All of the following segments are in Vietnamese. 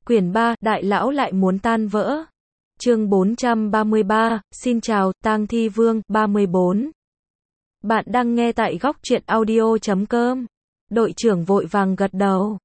Quyển 3, Đại lão lại muốn tan vỡ. Chương 433, xin chào, Tang Thi Vương, 34. Bạn đang nghe tại góc truyện audio.com. Đội trưởng vội vàng gật đầu.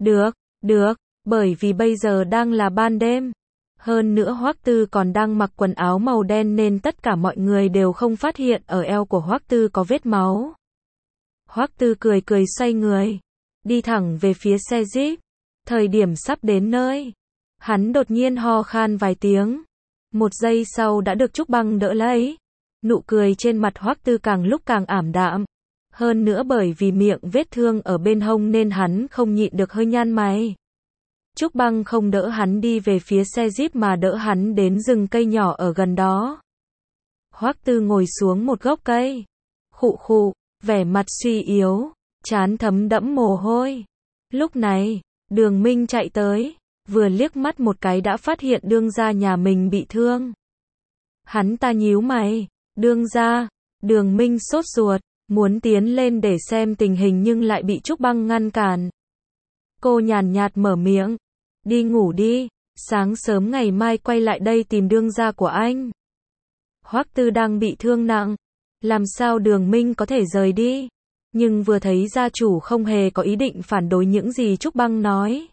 Được, bởi vì bây giờ đang là ban đêm. Hơn nữa Hoắc Tư còn đang mặc quần áo màu đen nên tất cả mọi người đều không phát hiện ở eo của Hoắc Tư có vết máu. Hoắc Tư cười xoay người, đi thẳng về phía xe Jeep. Thời điểm sắp đến nơi, hắn đột nhiên ho khan vài tiếng. Một giây sau đã được Trúc Băng đỡ lấy. Nụ cười trên mặt Hoắc Tư càng lúc càng ảm đạm. Hơn nữa bởi vì miệng vết thương ở bên hông nên hắn không nhịn được hơi nhăn mày. Trúc Băng không đỡ hắn đi về phía xe Jeep mà đỡ hắn đến rừng cây nhỏ ở gần đó. Hoắc Tư ngồi xuống một gốc cây. Khụ, vẻ mặt suy yếu, trán thấm đẫm mồ hôi. Lúc này, Đường Minh chạy tới, vừa liếc mắt một cái đã phát hiện Đương gia nhà mình bị thương. Hắn ta nhíu mày, Đương gia. Đường Minh sốt ruột, muốn tiến lên để xem tình hình nhưng lại bị Trúc Băng ngăn cản. Cô nhàn nhạt mở miệng, đi ngủ đi, sáng sớm ngày mai quay lại đây tìm Đương gia của anh. Hoắc Tư đang bị thương nặng, làm sao Đường Minh có thể rời đi? Nhưng vừa thấy gia chủ không hề có ý định phản đối những gì Trúc Băng nói.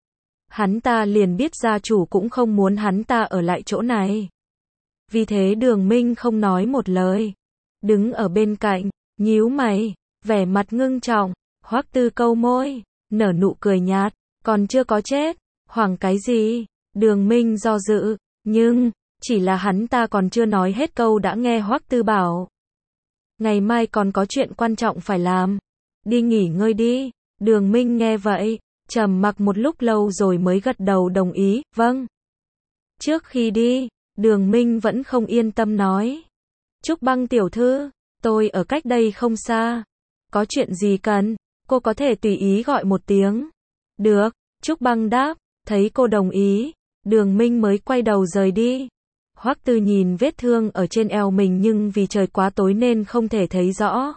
Hắn ta liền biết gia chủ cũng không muốn hắn ta ở lại chỗ này. Vì thế Đường Minh không nói một lời, đứng ở bên cạnh, nhíu mày, vẻ mặt ngưng trọng. Hoắc Tư câu môi, nở nụ cười nhạt, còn chưa có chết, hoảng cái gì? Đường Minh do dự, nhưng chỉ là hắn ta còn chưa nói hết câu đã nghe Hoắc Tư bảo, ngày mai còn có chuyện quan trọng phải làm, đi nghỉ ngơi đi. Đường Minh nghe vậy, trầm mặc một lúc lâu rồi mới gật đầu đồng ý, vâng. Trước khi đi, Đường Minh vẫn không yên tâm nói, Trúc Băng tiểu thư, tôi ở cách đây không xa, có chuyện gì cần, cô có thể tùy ý gọi một tiếng. Được, Trúc Băng đáp, thấy cô đồng ý, Đường Minh mới quay đầu rời đi. Hoắc Tư nhìn vết thương ở trên eo mình nhưng vì trời quá tối nên không thể thấy rõ.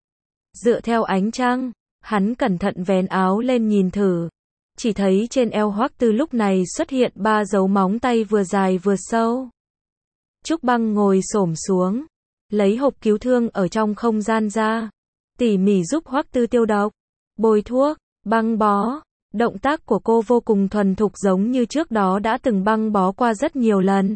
Dựa theo ánh trăng, hắn cẩn thận vén áo lên nhìn thử. Chỉ thấy trên eo Hoắc Tư lúc này xuất hiện 3 dấu móng tay vừa dài vừa sâu. Trúc Băng ngồi xổm xuống, lấy hộp cứu thương ở trong không gian ra, tỉ mỉ giúp Hoắc Tư tiêu độc, bôi thuốc, băng bó. Động tác của cô vô cùng thuần thục giống như trước đó đã từng băng bó qua rất nhiều lần.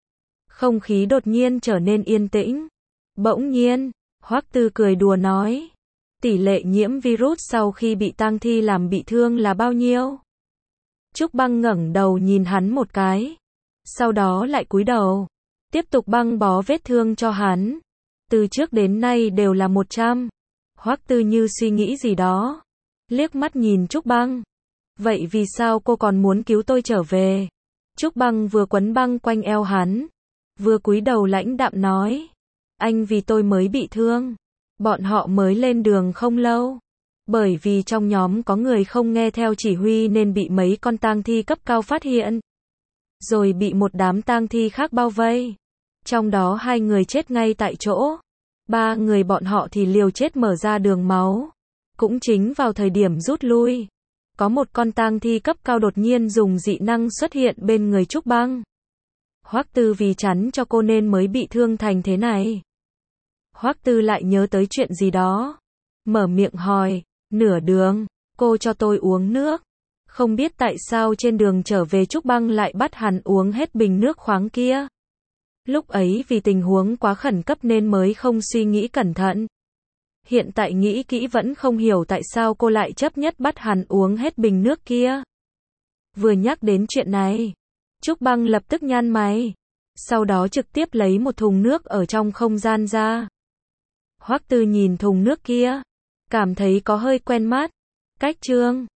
Không khí đột nhiên trở nên yên tĩnh. Bỗng nhiên, Hoắc Tư cười đùa nói, tỷ lệ nhiễm virus sau khi bị tang thi làm bị thương là bao nhiêu? Trúc Băng ngẩng đầu nhìn hắn một cái, sau đó lại cúi đầu, tiếp tục băng bó vết thương cho hắn. Từ trước đến nay đều là 100. Hoắc Tư như suy nghĩ gì đó, liếc mắt nhìn Trúc Băng. Vậy vì sao cô còn muốn cứu tôi trở về? Trúc Băng vừa quấn băng quanh eo hắn, vừa cúi đầu lãnh đạm nói, anh vì tôi mới bị thương. Bọn họ mới lên đường không lâu, bởi vì trong nhóm có người không nghe theo chỉ huy nên bị mấy con tang thi cấp cao phát hiện, rồi bị một đám tang thi khác bao vây. Trong đó 2 người chết ngay tại chỗ, 3 người bọn họ thì liều chết mở ra đường máu. Cũng chính vào thời điểm rút lui, có một con tang thi cấp cao đột nhiên dùng dị năng xuất hiện bên người Trúc Băng. Hoắc Tư vì chắn cho cô nên mới bị thương thành thế này. Hoắc Tư lại nhớ tới chuyện gì đó, mở miệng hỏi, nửa đường, cô cho tôi uống nước. Không biết tại sao trên đường trở về Trúc Băng lại bắt hắn uống hết bình nước khoáng kia. Lúc ấy vì tình huống quá khẩn cấp nên mới không suy nghĩ cẩn thận. Hiện tại nghĩ kỹ vẫn không hiểu tại sao cô lại chấp nhất bắt hắn uống hết bình nước kia. Vừa nhắc đến chuyện này, Trúc Băng lập tức nhăn mày, sau đó trực tiếp lấy một thùng nước ở trong không gian ra. Hoắc Tư nhìn thùng nước kia, cảm thấy có hơi quen mắt. Cách chương